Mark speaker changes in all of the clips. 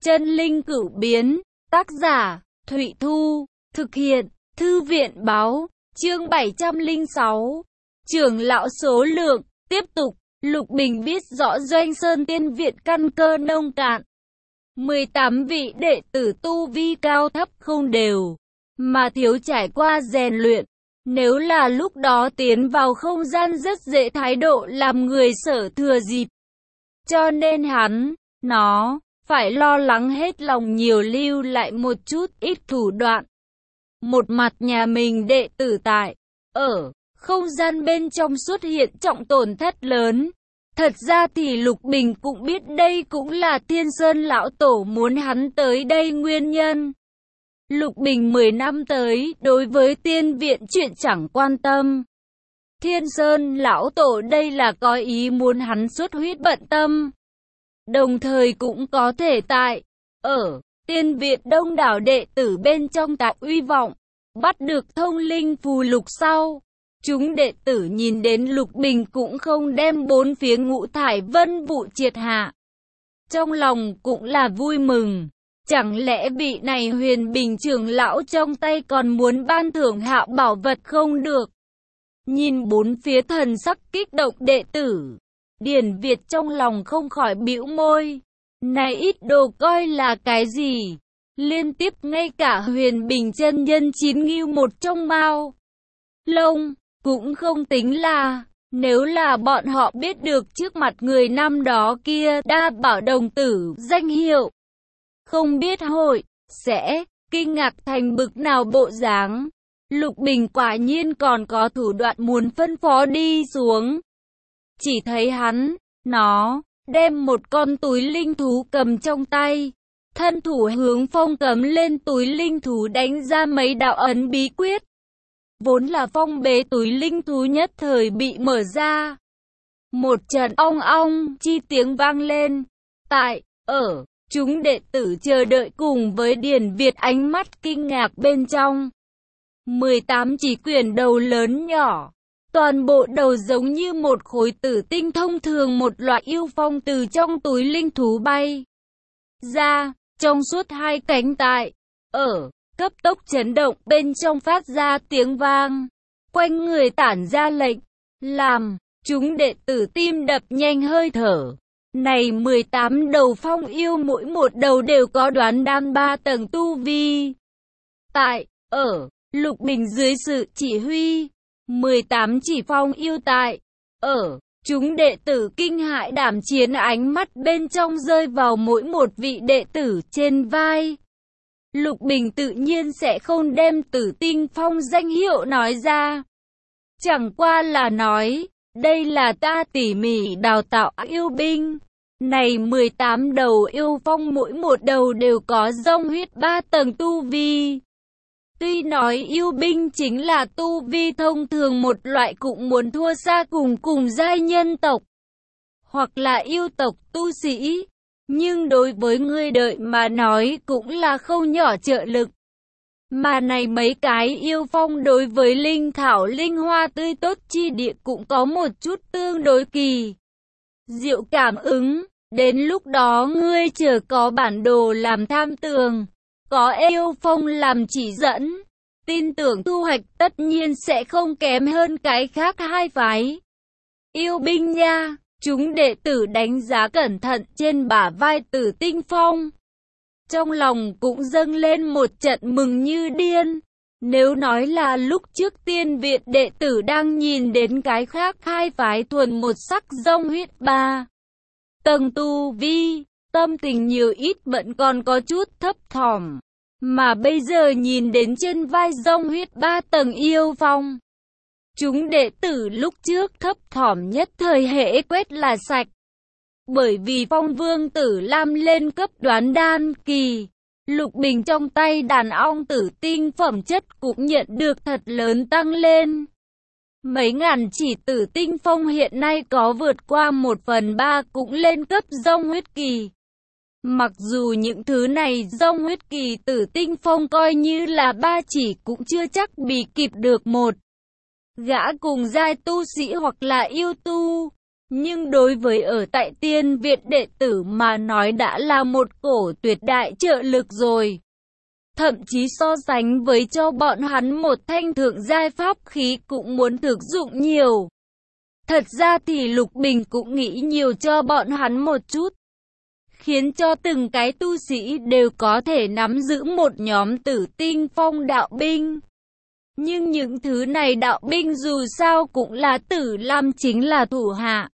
Speaker 1: Chân linh cửu biến, tác giả, Thụy Thu, thực hiện, Thư viện báo, chương 706. Trưởng lão số lượng, tiếp tục, Lục Bình biết rõ Doanh Sơn Tiên Viện căn cơ nông cạn. 18 vị đệ tử tu vi cao thấp không đều, mà thiếu trải qua rèn luyện. Nếu là lúc đó tiến vào không gian rất dễ thái độ làm người sở thừa dịp. Cho nên nó phải lo lắng hết lòng nhiều lưu lại một chút ít thủ đoạn. Một mặt nhà mình đệ tử ở không gian bên trong xuất hiện trọng tổn thất lớn. Thật ra thì Lục Bình cũng biết đây cũng là Thiên Sơn lão tổ muốn hắn tới đây nguyên nhân. Lục Bình 10 năm tới, đối với tiên viện chuyện chẳng quan tâm. Thiên Sơn lão tổ đây là có ý muốn hắn xuất huyết bận tâm. Đồng thời cũng có thể ở tiên viện đông đảo đệ tử bên trong tạo uy vọng, bắt được thông linh phù lục sau. Chúng đệ tử nhìn đến Lục Bình cũng không đem bốn phía ngũ thải vân vụ triệt hạ. Trong lòng cũng là vui mừng. Chẳng lẽ vị này Huyền Bình trưởng lão trong tay còn muốn ban thưởng hạo bảo vật không được? Nhìn bốn phía thần sắc kích động đệ tử, Điền Việt trong lòng không khỏi bĩu môi. Này ít đồ coi là cái gì? Liên tiếp ngay cả Huyền Bình chân nhân 9 ngưu một trong mao lông cũng không tính là. Nếu là bọn họ biết được trước mặt người năm đó kia đa bảo đồng tử danh hiệu, không biết hội sẽ kinh ngạc thành bực nào bộ dáng. Lục Bình quả nhiên còn có thủ đoạn muốn phân phó đi xuống. Chỉ thấy nó đem một con túi linh thú cầm trong tay, thân thủ hướng phong cấm lên túi linh thú đánh ra mấy đạo ấn bí quyết. Vốn là phong bế túi linh thú nhất thời bị mở ra. Một trận ong ong chi tiếng vang lên. Chúng đệ tử chờ đợi cùng với Điền Việt ánh mắt kinh ngạc bên trong. 18 chỉ quyển đầu lớn nhỏ. Toàn bộ đầu giống như một khối tử tinh thông thường, một loại yêu phong từ trong túi linh thú bay ra, trong suốt hai cánh cấp tốc chấn động, bên trong phát ra tiếng vang, quanh người tản ra lệnh, làm chúng đệ tử tim đập nhanh hơi thở. Này 18 đầu phong yêu mỗi một đầu đều có đoán đan 3 tầng tu vi. Lục Bình dưới sự chỉ huy, 18 chỉ phong yêu chúng đệ tử kinh hãi đảm chiến, ánh mắt bên trong rơi vào mỗi một vị đệ tử trên vai. Lục Bình tự nhiên sẽ không đem Tử Tinh Phong danh hiệu nói ra. Chẳng qua là nói, đây là ta tỉ mỉ đào tạo yêu binh. Này 18 đầu yêu phong mỗi một đầu đều có dòng huyết 3 tầng tu vi. Tuy nói yêu binh chính là tu vi thông thường một loại, cũng muốn thua xa cùng giai nhân tộc hoặc là yêu tộc tu sĩ, nhưng đối với người đợi mà nói cũng là không nhỏ trợ lực. Mà này mấy cái yêu phong đối với linh thảo linh hoa tươi tốt chi địa cũng có một chút tương đối kỳ diệu cảm ứng. Đến lúc đó ngươi chờ có bản đồ làm tham tường, có yêu phong làm chỉ dẫn, tin tưởng thu hoạch tất nhiên sẽ không kém hơn cái khác hai phái yêu binh nha. Chúng đệ tử đánh giá cẩn thận trên bả vai Tử Tinh Phong, trong lòng cũng dâng lên một trận mừng như điên. Nếu nói là lúc trước tiên viện đệ tử đang nhìn đến cái khác hai phái thuần một sắc dòng huyết 3 tầng tu vi, tâm tình nhiều ít vẫn còn có chút thấp thỏm. Mà bây giờ nhìn đến trên vai dòng huyết 3 tầng yêu phong, chúng đệ tử lúc trước thấp thỏm nhất thời hễ quét là sạch. Bởi vì Phong Vương Tử Lam lên cấp đoán đan kỳ, Lục Bình trong tay đàn ong tử tinh phẩm chất cũng nhận được thật lớn tăng lên. Mấy ngàn chỉ Tử Tinh Phong hiện nay có vượt qua 1/3 cũng lên cấp dòng huyết kỳ. Mặc dù những thứ này dòng huyết kỳ Tử Tinh Phong coi như là 3 chỉ cũng chưa chắc bị kịp được một gã cùng giai tu sĩ hoặc là yêu tu. Nhưng đối với ở tại Tiên Viện đệ tử mà nói đã là một cổ tuyệt đại trợ lực rồi. Thậm chí so sánh với cho bọn hắn một thanh thượng giai pháp khí cũng muốn thực dụng nhiều. Thật ra thì Lục Bình cũng nghĩ nhiều cho bọn hắn một chút, khiến cho từng cái tu sĩ đều có thể nắm giữ một nhóm Tử Tinh Phong đạo binh. Nhưng những thứ này đạo binh dù sao cũng là Tử Lam chính là thủ hạ,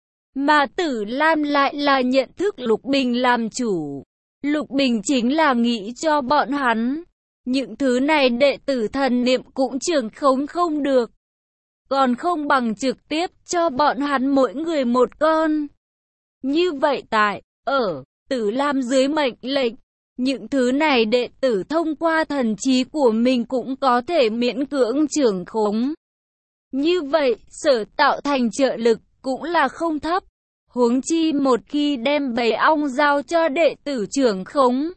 Speaker 1: mà Tử Lam lại là nhận thức Lục Bình làm chủ. Lục Bình chính là nghĩ cho bọn hắn, những thứ này đệ tử thần niệm cũng trưởng khống không được, còn không bằng trực tiếp cho bọn hắn mỗi người một con. Như vậy tại, ở Tử Lam dưới mệnh lệnh, những thứ này đệ tử thông qua thần trí của mình cũng có thể miễn cưỡng trưởng khống. Như vậy, sở tạo thành trợ lực cũng là không thấp. Huống chi một khi đem bầy ong giao cho đệ tử trưởng khống,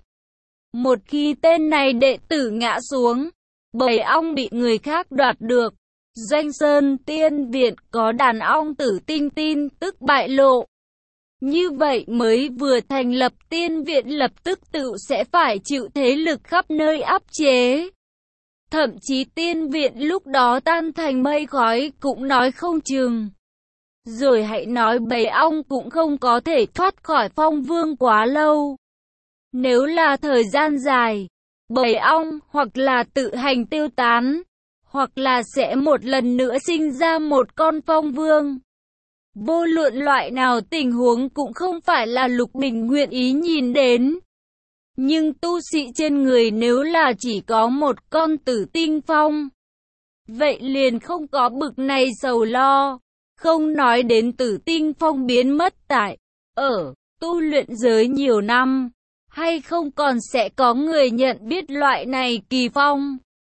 Speaker 1: một khi tên này đệ tử ngã xuống, bầy ong bị người khác đoạt được, Doanh Sơn Tiên Viện có đàn ong tử tinh tin tức bại lộ. Như vậy mới vừa thành lập Tiên Viện lập tức tự sẽ phải chịu thế lực khắp nơi áp chế. Thậm chí Tiên Viện lúc đó tan thành mây khói cũng nói không chừng. Rồi hãy nói bầy ong cũng không có thể thoát khỏi Phong Vương quá lâu. Nếu là thời gian dài, bầy ong hoặc là tự hành tiêu tán, hoặc là sẽ một lần nữa sinh ra một con Phong Vương. Vô luận loại nào tình huống cũng không phải là Lục Bình nguyện ý nhìn đến. Nhưng tu sĩ trên người nếu là chỉ có một con Tử Tinh Phong, vậy liền không có bực này sầu lo. Không nói đến Tử Tinh Phong biến mất tại ở tu luyện giới nhiều năm, hay không còn sẽ có người nhận biết loại này kỳ phong.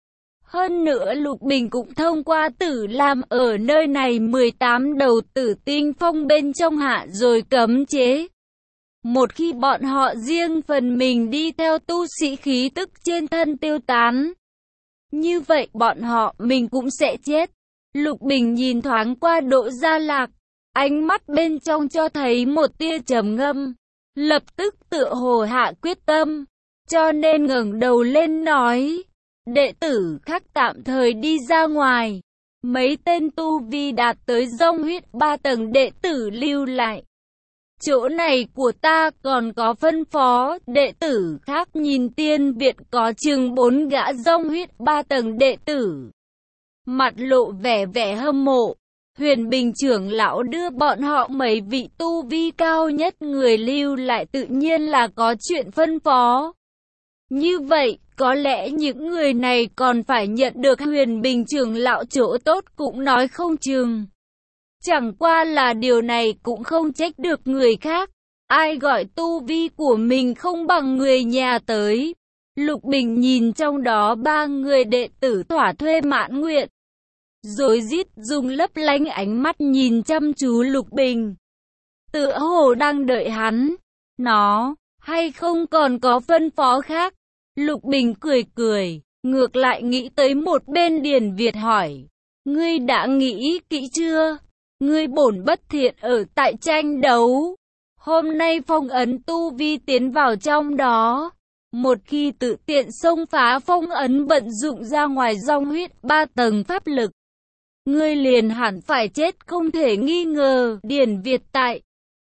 Speaker 1: Hơn nữa Lục Bình cũng thông qua Tử Lam ở nơi này 18 đầu Tử Tinh Phong bên trong hạ rồi cấm chế. Một khi bọn họ riêng phần mình đi theo tu sĩ khí tức trên thân tiêu tán, như vậy bọn họ mình cũng sẽ chết. Lục Bình nhìn thoáng qua Đỗ Gia Lạc, ánh mắt bên trong cho thấy một tia trầm ngâm, lập tức tựa hồ hạ quyết tâm, cho nên ngẩng đầu lên nói, đệ tử khác tạm thời đi ra ngoài, mấy tên tu vi đạt tới dông huyết 3 tầng đệ tử lưu lại. Chỗ này của ta còn có phân phó, đệ tử khác nhìn Tiên Viện có chừng 4 gã dông huyết 3 tầng đệ tử. Mặt lộ vẻ hâm mộ, Huyền Bình trưởng lão đưa bọn họ mấy vị tu vi cao nhất người lưu lại tự nhiên là có chuyện phân phó. Như vậy, có lẽ những người này còn phải nhận được Huyền Bình trưởng lão chỗ tốt cũng nói không chừng. Chẳng qua là điều này cũng không trách được người khác. Ai gọi tu vi của mình không bằng người nhà tới. Lục Bình nhìn trong đó 3 người đệ tử thỏa thuê mãn nguyện, rồi rít dùng lấp lánh ánh mắt nhìn chăm chú Lục Bình, tựa hồ đang đợi hắn. Nó, hay không còn có phân phó khác? Lục Bình cười, ngược lại nghĩ tới một bên Điền Việt hỏi, ngươi đã nghĩ kỹ chưa? Ngươi bổn bất thiện ở tại tranh đấu, hôm nay phong ấn tu vi tiến vào trong đó. Một khi tự tiện xông phá phong ấn vận dụng ra ngoài dòng huyết 3 tầng pháp lực, ngươi liền hẳn phải chết không thể nghi ngờ. Điền Việt tại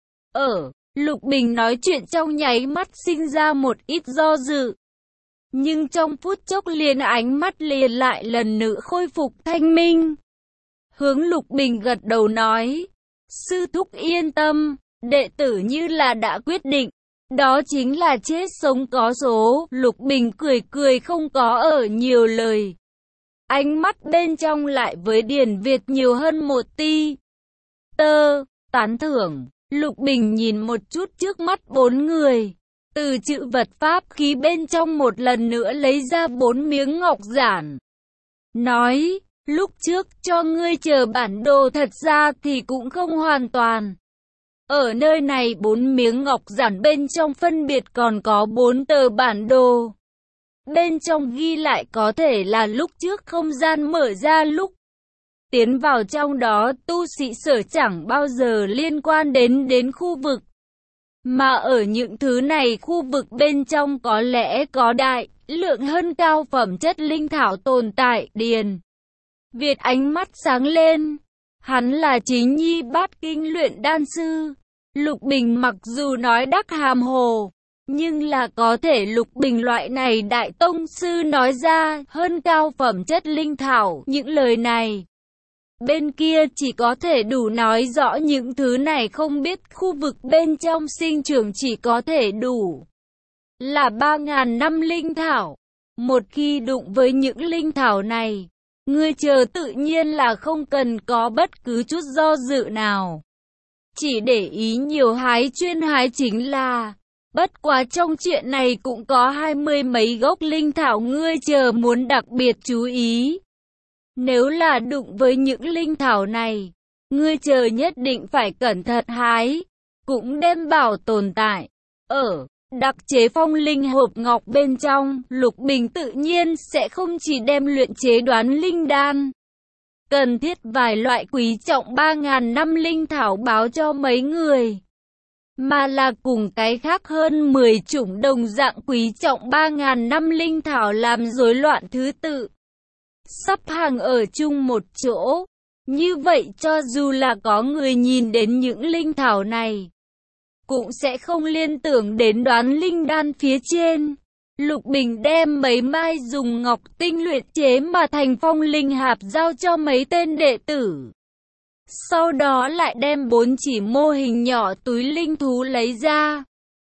Speaker 1: Lục Bình nói chuyện trong nháy mắt sinh ra một ít do dự, nhưng trong phút chốc liền ánh mắt liền lại lần nữa khôi phục thanh minh. Hướng Lục Bình gật đầu nói, sư thúc yên tâm, đệ tử như là đã quyết định, đó chính là chết sống có số. Lục Bình cười không có ở nhiều lời, ánh mắt bên trong lại với Điền Việt nhiều hơn một ti tán thưởng. Lục Bình nhìn một chút trước mắt 4 người, từ chữ vật pháp khí bên trong một lần nữa lấy ra 4 miếng ngọc giản, nói, lúc trước cho ngươi chờ bản đồ thật ra thì cũng không hoàn toàn. Ở nơi này 4 miếng ngọc giản bên trong phân biệt còn có 4 tờ bản đồ. Bên trong ghi lại có thể là lúc trước không gian mở ra lúc Tiến vào trong đó, tu sĩ sở chẳng bao giờ liên quan đến khu vực. Mà ở những thứ này, khu vực bên trong có lẽ có đại lượng hơn cao phẩm chất linh thảo tồn tại. Điền Việt ánh mắt sáng lên. Hắn là chính nhi bát kinh luyện đan sư. Lục bình mặc dù nói đắc hàm hồ, nhưng là có thể Lục bình loại này đại tông sư nói ra hơn cao phẩm chất linh thảo. Những lời này bên kia chỉ có thể đủ nói rõ những thứ này không biết khu vực bên trong sinh trưởng chỉ có thể đủ là 3.000 năm linh thảo. Một khi đụng với những linh thảo này, ngươi chờ tự nhiên là không cần có bất cứ chút do dự nào. Chỉ để ý nhiều hái chuyên hái chính là, bất quá trong chuyện này cũng có 20 mấy gốc linh thảo ngươi chờ muốn đặc biệt chú ý. Nếu là đụng với những linh thảo này, ngươi chờ nhất định phải cẩn thận hái, cũng đem bảo tồn tại. Ở đặc chế phong linh hộp ngọc bên trong, Lục Bình tự nhiên sẽ không chỉ đem luyện chế đoán linh đan. Cần thiết vài loại quý trọng 3.000 năm linh thảo báo cho mấy người, mà là cùng cái khác hơn 10 chủng đồng dạng quý trọng 3.000 năm linh thảo làm rối loạn thứ tự, sắp hàng ở chung một chỗ. Như vậy cho dù là có người nhìn đến những linh thảo này, cũng sẽ không liên tưởng đến đoán linh đan phía trên. Lục Bình đem mấy mai dùng ngọc tinh luyện chế mà thành phong linh hạp giao cho mấy tên đệ tử. Sau đó lại đem 4 chỉ mô hình nhỏ túi linh thú lấy ra.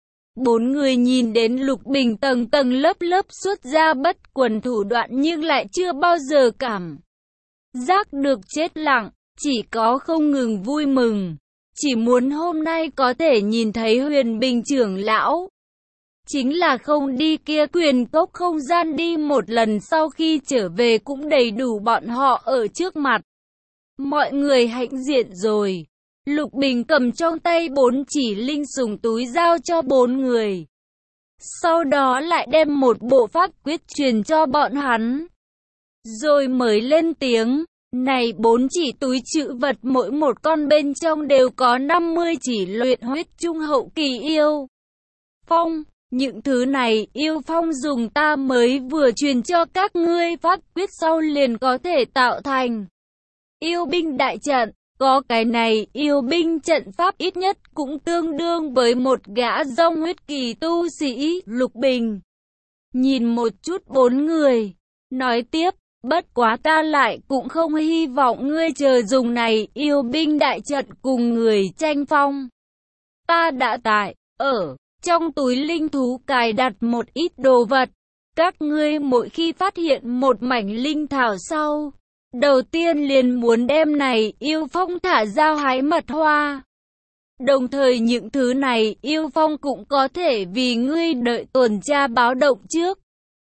Speaker 1: 4 người nhìn đến Lục Bình tầng tầng lớp lớp xuất ra bất quần thủ đoạn nhưng lại chưa bao giờ cảm giác được chết lặng, chỉ có không ngừng vui mừng. Chỉ muốn hôm nay có thể nhìn thấy Huyền Bình trưởng lão. Chính là không đi kia quyền cốc không gian đi một lần, sau khi trở về cũng đầy đủ bọn họ ở trước mặt. Mọi người hãnh diện rồi. Lục Bình cầm trong tay 4 chỉ linh sủng túi giao cho 4 người. Sau đó lại đem một bộ pháp quyết truyền cho bọn hắn. Rồi mới lên tiếng. Này 4 chỉ túi trữ vật mỗi một con bên trong đều có 50 chỉ luyện huyết trung hậu kỳ yêu phong. Những thứ này yêu phong dùng ta mới vừa truyền cho các ngươi pháp quyết sau liền có thể tạo thành yêu binh đại trận. Có cái này yêu binh trận pháp ít nhất cũng tương đương với một gã dông huyết kỳ tu sĩ. Lục Bình nhìn một chút 4 người, nói tiếp. Bất quá ta lại cũng không hy vọng ngươi chờ dùng này yêu binh đại trận cùng người tranh phong. Ta đã ở trong túi linh thú cài đặt một ít đồ vật. Các ngươi mỗi khi phát hiện một mảnh linh thảo sau, đầu tiên liền muốn đem này yêu phong thả ra hái mật hoa. Đồng thời những thứ này yêu phong cũng có thể vì ngươi đợi tuần tra báo động trước.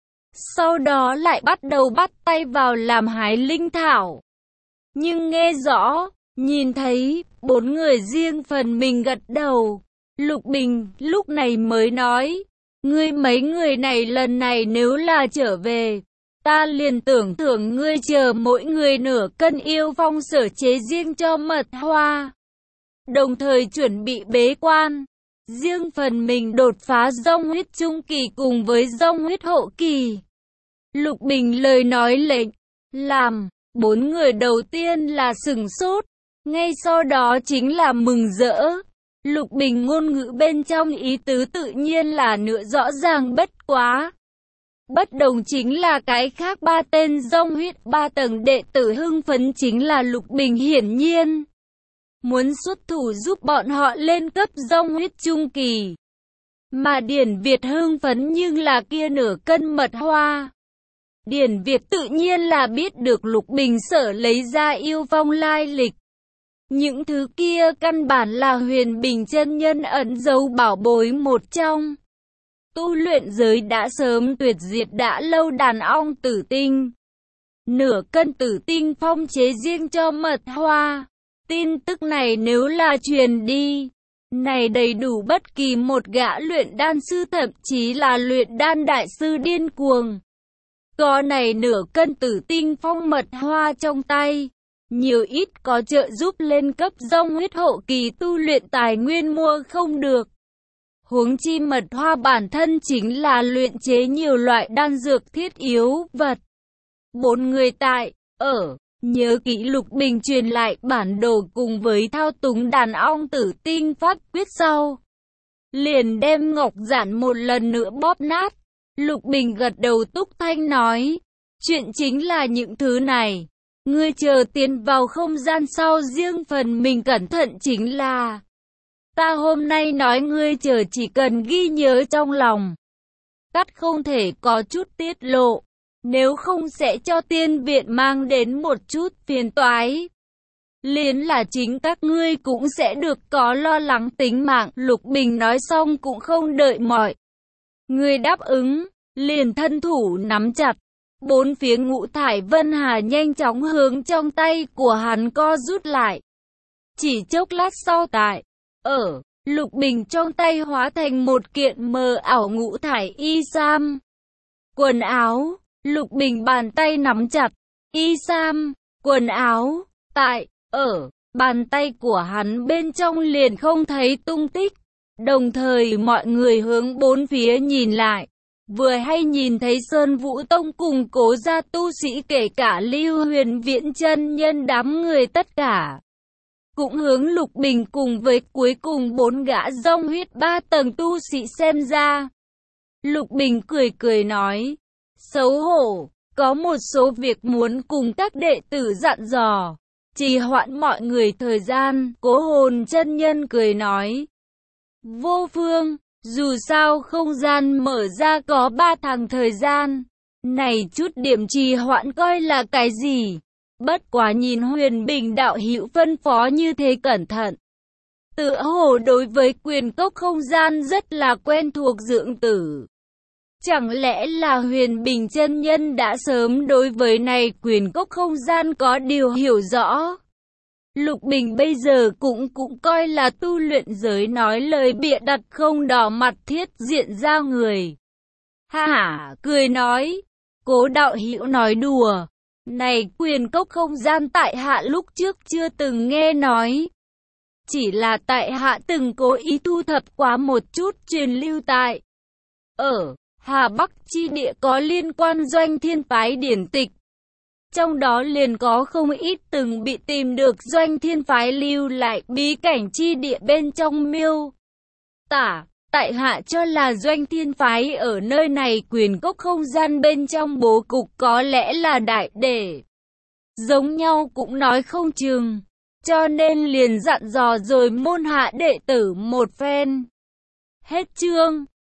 Speaker 1: Sau đó lại bắt đầu bắt tay vào làm hái linh thảo. Nhưng nghe rõ, nhìn thấy, 4 người riêng phần mình gật đầu. Lục Bình lúc này mới nói, ngươi mấy người này lần này nếu là trở về, ta liền tưởng thưởng ngươi chờ mỗi người nửa cân yêu phong sở chế riêng cho mật hoa. Đồng thời chuẩn bị bế quan, riêng phần mình đột phá dông huyết trung kỳ cùng với dông huyết hậu kỳ. Lục Bình lời nói lệnh, làm, 4 người đầu tiên là sửng sốt, ngay sau đó chính là mừng rỡ. Lục Bình ngôn ngữ bên trong ý tứ tự nhiên là nữa rõ ràng bất quá. Bất đồng chính là cái khác 3 tên dông huyết 3 tầng đệ tử hưng phấn chính là Lục Bình hiển nhiên muốn xuất thủ giúp bọn họ lên cấp dông huyết trung kỳ. Mà Điển Việt hưng phấn nhưng là kia nửa cân mật hoa. Điển Việt tự nhiên là biết được Lục Bình sở lấy ra yêu phong lai lịch. Những thứ kia căn bản là Huyền Bình chân nhân ẩn giấu bảo bối một trong. Tu luyện giới đã sớm tuyệt diệt đã lâu đàn ong tử tinh. Nửa cân tử tinh phong chế riêng cho mật hoa. Tin tức này nếu là truyền đi, này đầy đủ bất kỳ một gã luyện đan sư thậm chí là luyện đan đại sư điên cuồng. Có này nửa cân tử tinh phong mật hoa trong tay, nhiều ít có trợ giúp lên cấp dòng huyết hậu kỳ tu luyện tài nguyên mua không được. Huống chi mật hoa bản thân chính là luyện chế nhiều loại đan dược thiết yếu vật. 4 người tại, ở, nhớ kỹ Lục Bình truyền lại bản đồ cùng với thao túng đàn ong tử tinh pháp quyết sau. Liền đem ngọc giản một lần nữa bóp nát. Lục Bình gật đầu túc thanh nói, chuyện chính là những thứ này. Ngươi chờ tiến vào không gian sau riêng phần mình cẩn thận chính là. Ta hôm nay nói ngươi chờ chỉ cần ghi nhớ trong lòng. Cắt không thể có chút tiết lộ. Nếu không sẽ cho tiên viện mang đến một chút phiền toái. Liền là chính các ngươi cũng sẽ được có lo lắng tính mạng. Lục Bình nói xong cũng không đợi mọi người đáp ứng, liền thân thủ nắm chặt. 4 phía ngũ thải vân hà nhanh chóng hướng trong tay của hắn co rút lại. Chỉ chốc lát sau tại, ở, Lục Bình trong tay hóa thành một kiện mờ ảo ngũ thải y sam. Quần áo, Lục Bình bàn tay nắm chặt, y sam, quần áo, tại, ở, bàn tay của hắn bên trong liền không thấy tung tích. Đồng thời mọi người hướng 4 phía nhìn lại. Vừa hay nhìn thấy Sơn Vũ Tông cùng Cố gia tu sĩ kể cả Lưu Huyền Viễn chân nhân đám người tất cả. Cũng hướng Lục Bình cùng với cuối cùng 4 gã dòng huyết 3 tầng tu sĩ xem ra. Lục Bình cười cười nói, xấu hổ, có một số việc muốn cùng các đệ tử dặn dò, trì hoãn mọi người thời gian. Cố Hồn chân nhân cười nói, Vô Phương, dù sao không gian mở ra có 3 tháng thời gian, này chút điểm trì hoãn coi là cái gì? Bất quá nhìn Huyền Bình đạo hữu phân phó như thế cẩn thận. Tựa hồ đối với quyền cốc không gian rất là quen thuộc dưỡng tử. Chẳng lẽ là Huyền Bình chân nhân đã sớm đối với này quyền cốc không gian có điều hiểu rõ? Lục Bình bây giờ cũng coi là tu luyện giới nói lời bịa đặt không đỏ mặt thiết diện ra người. Ha hả, cười nói, Cố đạo hữu nói đùa. Này quyền cốc không gian tại hạ lúc trước chưa từng nghe nói. Chỉ là tại hạ từng cố ý thu thập quá một chút truyền lưu tại. Ở Hà Bắc chi địa có liên quan doanh thiên phái điển tịch. Trong đó liền có không ít từng bị tìm được doanh thiên phái lưu lại bí cảnh chi địa bên trong miêu tả. Tại hạ cho là doanh thiên phái ở nơi này quyền cốc không gian bên trong bố cục có lẽ là đại để. Giống nhau cũng nói không chừng. Cho nên liền dặn dò rồi môn hạ đệ tử một phen. Hết chương.